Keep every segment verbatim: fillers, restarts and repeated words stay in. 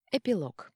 Эпилог.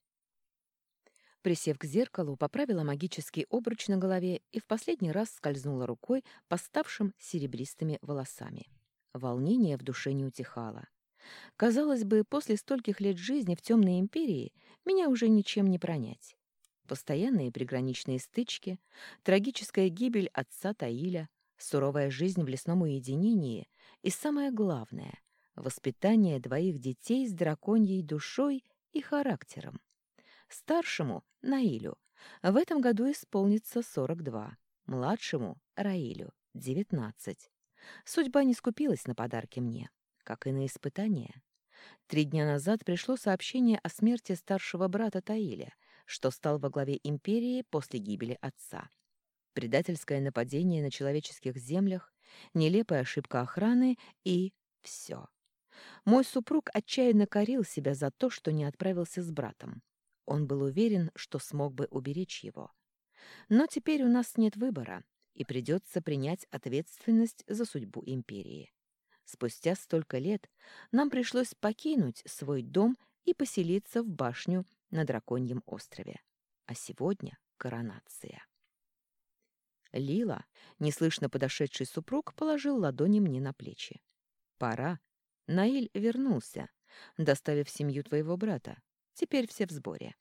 Присев к зеркалу, поправила магический обруч на голове и в последний раз скользнула рукой по ставшим серебристыми волосами. Волнение в душе не утихало. Казалось бы, после стольких лет жизни в Темной Империи меня уже ничем не пронять. Постоянные приграничные стычки, трагическая гибель отца Таиля, суровая жизнь в лесном уединении и, самое главное, воспитание двоих детей с драконьей душой и характером. Старшему, Наилю, в этом году исполнится сорок два, младшему, Раилю, девятнадцать. Судьба не скупилась на подарки мне, как и на испытания. Три дня назад пришло сообщение о смерти старшего брата Таиля, что стал во главе империи после гибели отца. Предательское нападение на человеческих землях, нелепая ошибка охраны и все. Мой супруг отчаянно корил себя за то, что не отправился с братом. Он был уверен, что смог бы уберечь его. Но теперь у нас нет выбора, и придется принять ответственность за судьбу империи. Спустя столько лет нам пришлось покинуть свой дом и поселиться в башню на Драконьем острове. А сегодня коронация. Лила, неслышно подошедший супруг, положил ладони мне на плечи. «Пора. Наиль вернулся, доставив семью твоего брата. Теперь все в сборе».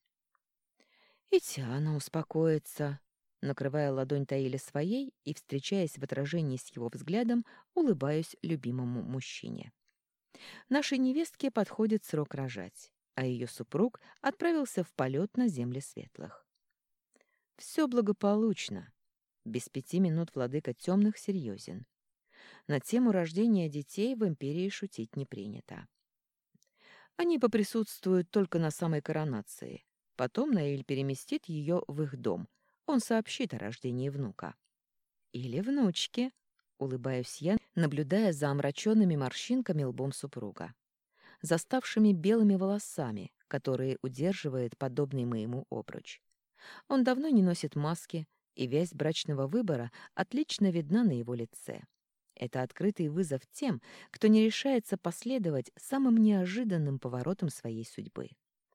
И Тиана успокоится, накрывая ладонь Таиля своей и, встречаясь в отражении с его взглядом, улыбаюсь любимому мужчине. Нашей невестке подходит срок рожать, а ее супруг отправился в полет на земли светлых. Все благополучно. Без пяти минут владыка темных серьезен. На тему рождения детей в империи шутить не принято. Они поприсутствуют только на самой коронации. Потом Наиль переместит ее в их дом. Он сообщит о рождении внука. Или внучки, улыбаюсь я, наблюдая за омраченными морщинками лбом супруга, за ставшими белыми волосами, которые удерживает подобный моему обруч. Он давно не носит маски, и вязь брачного выбора отлично видна на его лице. Это открытый вызов тем, кто не решается последовать самым неожиданным поворотам своей судьбы.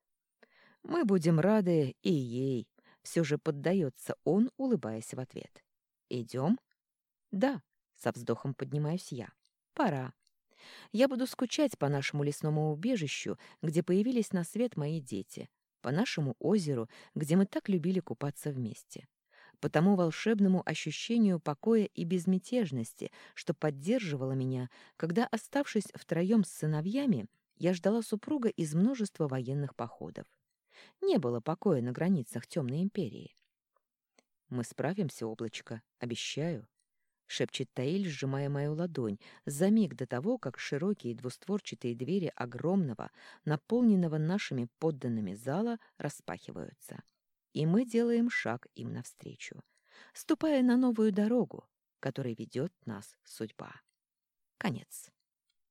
Мы будем рады и ей. Все же поддается он, улыбаясь в ответ. Идем? Да, со вздохом поднимаюсь я. Пора. Я буду скучать по нашему лесному убежищу, где появились на свет мои дети, по нашему озеру, где мы так любили купаться вместе, по тому волшебному ощущению покоя и безмятежности, что поддерживало меня, когда, оставшись втроем с сыновьями, я ждала супруга из множества военных походов. Не было покоя на границах Темной Империи. «Мы справимся, облачко, обещаю», — шепчет Таиль, сжимая мою ладонь, за миг до того, как широкие двустворчатые двери огромного, наполненного нашими подданными зала, распахиваются. И мы делаем шаг им навстречу, ступая на новую дорогу, которой ведет нас судьба. Конец.